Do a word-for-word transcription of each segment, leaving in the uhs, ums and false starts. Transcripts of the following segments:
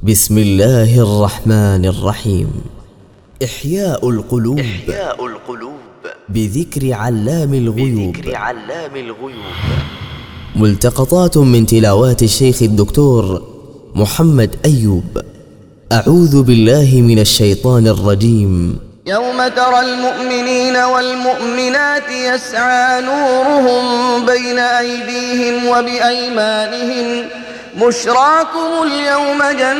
بسم الله الرحمن الرحيم. إحياء القلوب, إحياء القلوب بذكر علام الغيوب, بذكر علام الغيوب. ملتقطات من تلاوات الشيخ الدكتور محمد أيوب. أعوذ بالله من الشيطان الرجيم. يوم ترى المؤمنين والمؤمنات يسعى نورهم بين أيديهم وبأيمانهم بشراكم اليوم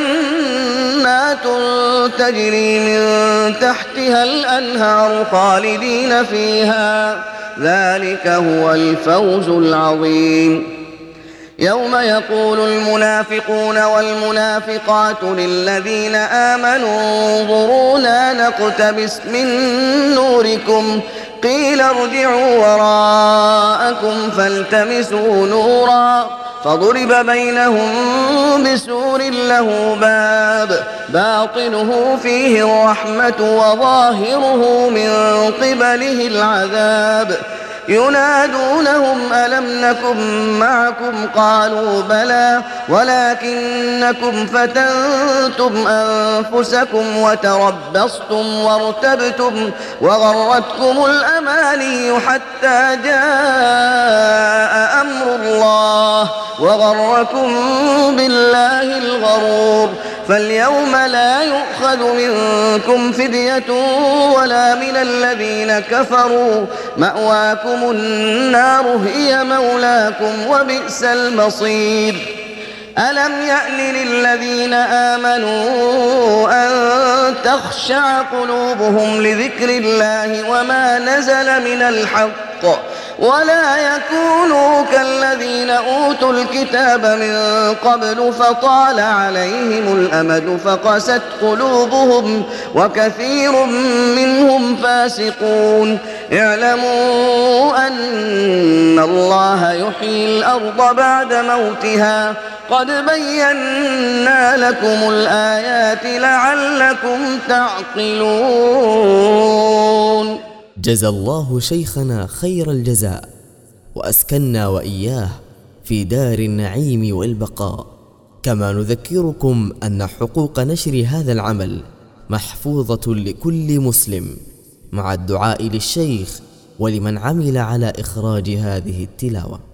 جنات تجري من تحتها الأنهار خالدين فيها ذلك هو الفوز العظيم. يوم يقول المنافقون والمنافقات للذين آمنوا انظرونا نقتبس من نوركم قيل ارجعوا وراءكم فالتمسوا نورا فضرب بينهم بسور له باب باطنه فيه الرحمة وظاهره من قبله العذاب ينادونهم ألم نكن معكم قالوا بلى ولكنكم فتنتم أنفسكم وتربصتم وارتبتم وغرتكم الأماني حتى جاء أمر الله وغركم بالله الغرور فاليوم لا يؤخذ منكم فدية ولا من الذين كفروا مأواكم النار هي مولاكم وبئس المصير. ألم يأن للذين آمنوا أن تخشع قلوبهم لذكر الله وما نزل من الحق ولا يكونوا كالذين أوتوا الكتاب من قبل فطال عليهم الأمد فقست قلوبهم وكثير منهم فاسقون. اعلموا أن الله يحيي الأرض بعد موتها قد بينا لكم الآيات لعلكم تعقلون. جزى الله شيخنا خير الجزاء وأسكننا وإياه في دار النعيم والبقاء. كما نذكركم أن حقوق نشر هذا العمل محفوظة لكل مسلم مع الدعاء للشيخ ولمن عمل على إخراج هذه التلاوة.